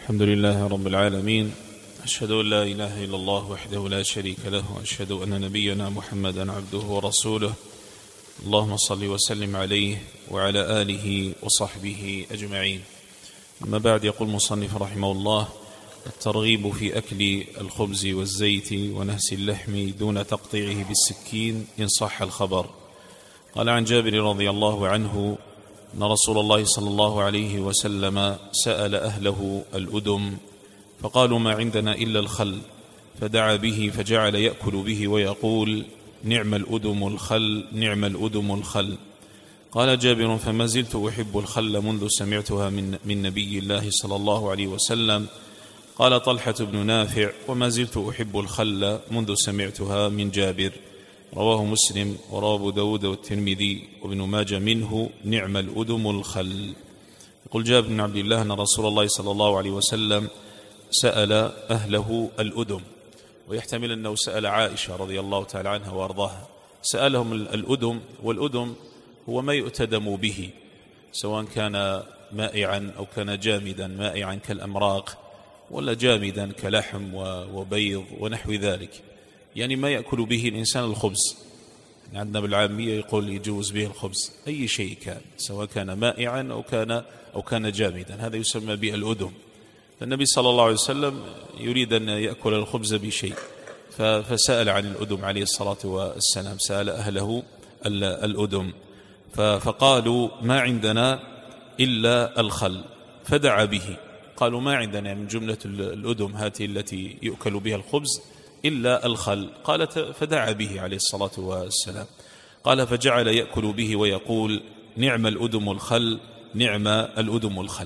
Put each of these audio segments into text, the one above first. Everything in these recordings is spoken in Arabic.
الحمد لله رب العالمين، أشهد أن لا إله إلا الله وحده لا شريك له، وأشهد أن نبينا محمدا عبده ورسوله. اللهم صل وسلم عليه وعلى آله وصحبه أجمعين. أما بعد، يقول المصنف رحمه الله: الترغيب في أكل الخبز والزيت ونهس اللحم دون تقطيعه بالسكين إن صح الخبر. قال عن جابر رضي الله عنه أن رسول الله صلى الله عليه وسلم سأل أهله الأدم فقالوا: ما عندنا إلا الخل، فدعا به فجعل يأكل به ويقول: نعم الأدم الخل، نعم الأدم الخل. قال جابر: فما زلت أحب الخل منذ سمعتها من نبي الله صلى الله عليه وسلم. قال طلحة بن نافع: وما زلت أحب الخل منذ سمعتها من جابر. رواه مسلم ورواه أبو داود والترمذي وابن ماجه منه: نعم الأدم الخل. يقول جابر بن عبد الله أن رسول الله صلى الله عليه وسلم سأل أهله الأدم، ويحتمل أنه سأل عائشة رضي الله تعالى عنها وأرضاها. سألهم الأدم، والأدم هو ما يؤتدم به، سواء كان مائعا أو كان جامدا، مائعا كالأمراق ولا جامدا كلحم وبيض ونحو ذلك، يعني ما يأكل به الإنسان الخبز. عندنا بالعامية يقول يجوز به الخبز أي شيء كان، سواء كان مائعا أو كان جامدا، هذا يسمى بالأدم. فالنبي صلى الله عليه وسلم يريد أن يأكل الخبز بشيء، فسأل عن الأدم عليه الصلاة والسلام، سأل أهله الأدم، فقالوا: ما عندنا إلا الخل، فدعا به. قالوا: ما عندنا من جملة الأدم هذه التي يؤكل بها الخبز إلا الخل. قالت: فدعا به عليه الصلاة والسلام. قال: فجعل يأكل به ويقول: نعم الأدم الخل، نعم الأدم الخل.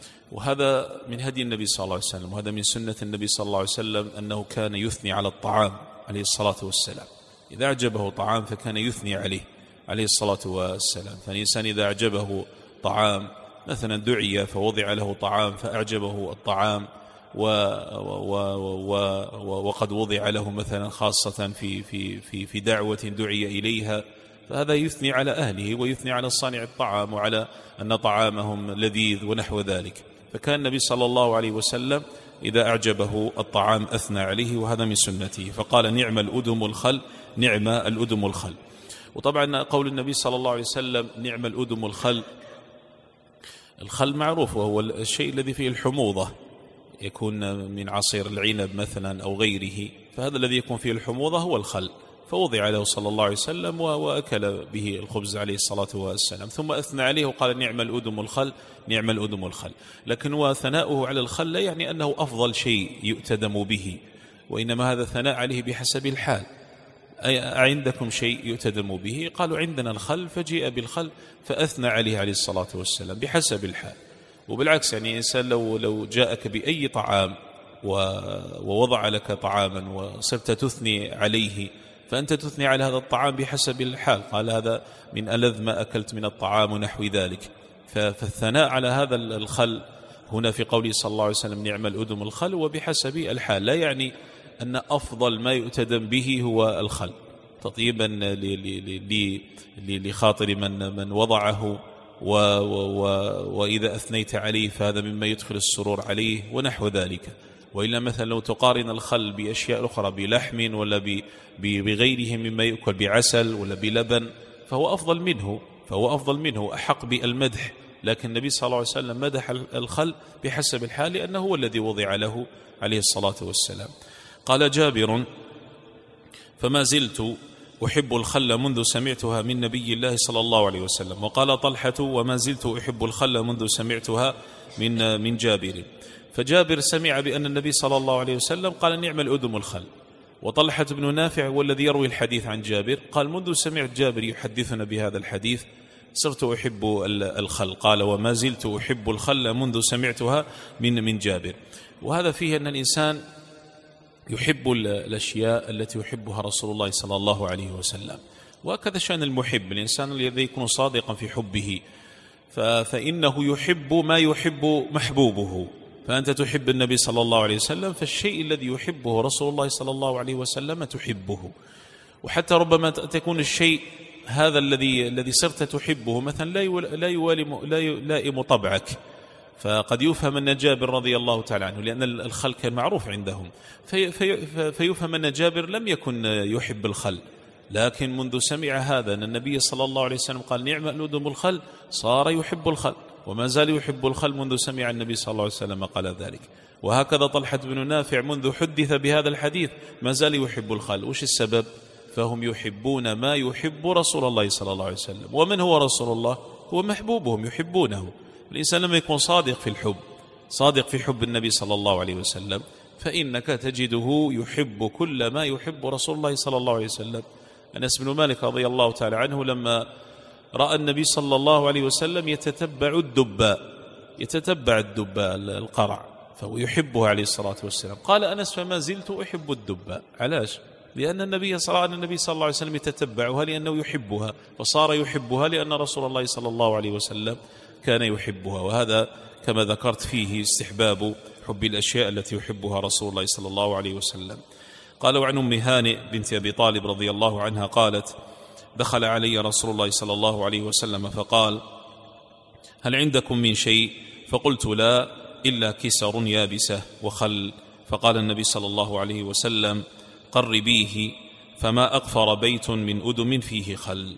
وهذا من هدي النبي صلى الله عليه وسلم، وهذا من سنة النبي صلى الله عليه وسلم، أنه كان يثني على الطعام عليه الصلاة والسلام. إذا أعجبه طعام فكان يثني عليه الصلاة والسلام. فالإنسان إذا أعجبه طعام، مثلا دعي فوضع له طعام فأعجبه الطعام وقد وضع له مثلا خاصة في دعوة دعي إليها، فهذا يثني على أهله ويثني على صانع الطعام وعلى أن طعامهم لذيذ ونحو ذلك. فكان النبي صلى الله عليه وسلم إذا أعجبه الطعام أثنى عليه، وهذا من سنته. فقال: نعم الأدم الخل، نعم الأدم الخل. وطبعا قول النبي صلى الله عليه وسلم نعم الأدم الخل، الخل معروف وهو الشيء الذي فيه الحموضة، يكون من عصير العنب مثلا أو غيره، فهذا الذي يكون فيه الحموضة هو الخل. فوضع له صلى الله عليه وسلم وأكل به الخبز عليه الصلاة والسلام، ثم أثنى عليه وقال: نعم الأدم الخل، نعم الأدم الخل. لكن وثناؤه على الخل لا يعني أنه أفضل شيء يؤتدم به، وإنما هذا ثناء عليه بحسب الحال. أعندكم شيء يؤتدم به؟ قالوا: عندنا الخل، فجيء بالخل فأثنى عليه عليه الصلاة والسلام بحسب الحال. وبالعكس، يعني إنسان لو جاءك بأي طعام ووضع لك طعاما وصرت تثني عليه، فأنت تثني على هذا الطعام بحسب الحال. قال: هذا من ألذ ما أكلت من الطعام ونحو ذلك. فالثناء على هذا الخل هنا في قوله صلى الله عليه وسلم نعم الأدم الخل وبحسب الحال، لا يعني أن أفضل ما يؤتدم به هو الخل، تطيبا لخاطر من وضعه، وإذا أثنيت عليه فهذا مما يدخل السرور عليه ونحو ذلك. وإلا مثلا لو تقارن الخل بأشياء أخرى، بلحم ولا بغيره مما يؤكل، بعسل ولا بلبن، فهو أفضل منه أحق بالمدح. لكن النبي صلى الله عليه وسلم مدح الخل بحسب الحال، لأنه هو الذي وضع له عليه الصلاة والسلام. قال جابر: فما زلت أحب الخل منذ سمعتها من نبي الله صلى الله عليه وسلم. وقال طلحة: وما زلت أحب الخل منذ سمعتها من جابر. فجابر سمع بأن النبي صلى الله عليه وسلم قال: نعم الأدم الخل. وطلحة بن نافع والذي يروي الحديث عن جابر قال: منذ سمعت جابر يحدثنا بهذا الحديث صرت أحب الخل. قال: وما زلت أحب الخل منذ سمعتها من جابر. وهذا فيه أن الإنسان يحب الأشياء التي يحبها رسول الله صلى الله عليه وسلم، وهكذا شأن المحب، الإنسان الذي يكون صادقا في حبه فإنه يحب ما يحب محبوبه. فأنت تحب النبي صلى الله عليه وسلم، فالشيء الذي يحبه رسول الله صلى الله عليه وسلم تحبه. وحتى ربما تكون الشيء هذا الذي صرت تحبه مثلا لا يلائم طبعك، فقد يفهم أن جابر رضي الله تعالى عنه، لأن الخل كان معروف عندهم، فيفهم أن جابر لم يكن يحب الخل، لكن منذ سمع هذا أن النبي صلى الله عليه وسلم قال نعم الأدم الخل صار يحب الخل، وما زال يحب الخل منذ سمع النبي صلى الله عليه وسلم قال ذلك. وهكذا طلحة بن نافع منذ حدث بهذا الحديث ما زال يحب الخل. وش السبب؟ فهم يحبون ما يحب رسول الله صلى الله عليه وسلم. ومن هو رسول الله؟ هو محبوبهم يحبونه. الإنسان لما يكون صادق في الحب، صادق في حب النبي صلى الله عليه وسلم، فإنك تجده يحب كل ما يحب رسول الله صلى الله عليه وسلم. أنس بن مالك رضي الله تعالى عنه لما رأى النبي صلى الله عليه وسلم يتتبع الدباء القرع، فهو يحبه عليه الصلاة والسلام، قال أنس فما زلت أحب الدباء. علاش؟ لأن النبي صلى الله عليه وسلم يتتبعها لأنه يحبها، فصار يحبها لأن رسول الله صلى الله عليه وسلم كان يحبها. وهذا كما ذكرت فيه استحباب حب الأشياء التي يحبها رسول الله صلى الله عليه وسلم. قال وعن أم هانئ بنت أبي طالب رضي الله عنها قالت دخل علي رسول الله صلى الله عليه وسلم فقال هل عندكم من شيء؟ فقلت لا إلا كسر يابسة وخل. فقال النبي صلى الله عليه وسلم قربيه فما أقفر بيت من أدم فيه خل.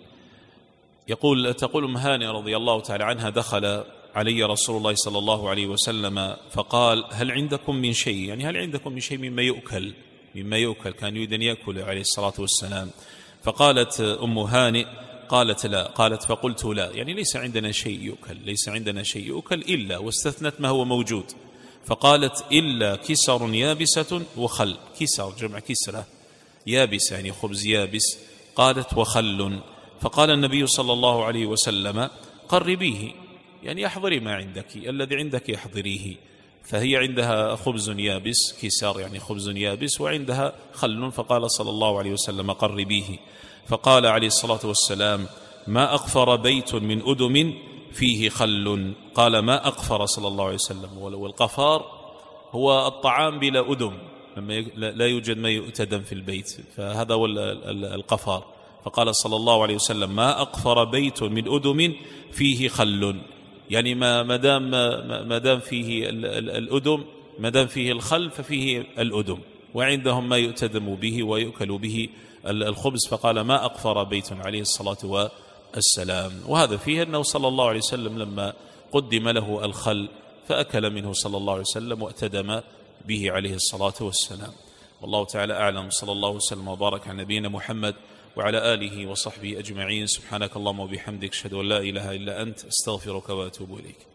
تقول أم هانئ رضي الله تعالى عنها دخل علي رسول الله صلى الله عليه وسلم فقال هل عندكم من شيء، يعني هل عندكم من شيء مما يؤكل، كان يريد أن يأكل عليه الصلاة والسلام. فقالت أم هانئ قالت لا، قالت فقلت لا، يعني ليس عندنا شيء يؤكل إلا، واستثنت ما هو موجود، فقالت إلا كسر يابسة وخل. كسر جمع كسرة، يابسة يعني خبز يابس. قالت وخل. فقال النبي صلى الله عليه وسلم قربيه، يعني احضري ما عندك، الذي عندك احضريه. فهي عندها خبز يابس، كسر يعني خبز يابس، وعندها خل، فقال صلى الله عليه وسلم قربيه. فقال عليه الصلاة والسلام ما أقفر بيت من أدم فيه خل. قال ما أقفر صلى الله عليه وسلم. والقفار هو الطعام بلا أدم، لما لا يوجد ما يؤتدم في البيت، فهذا هو القفار. فقال صلى الله عليه وسلم ما أقفر بيت من أدم فيه خل، يعني ما دام فيه الأدم، ما دام فيه الخل ففيه الأدم، وعندهم ما يؤتدم به ويؤكل به الخبز. فقال ما أقفر بيت عليه الصلاة والسلام. وهذا فيه أنه صلى الله عليه وسلم لما قدم له الخل فأكل منه صلى الله عليه وسلم وأتدم به عليه الصلاة والسلام. والله تعالى أعلم. صلى الله وسلم وبارك على نبينا محمد وعلى آله وصحبه أجمعين. سبحانك اللهم وبحمدك أشهد أن لا إله إلا أنت أستغفرك وأتوب إليك.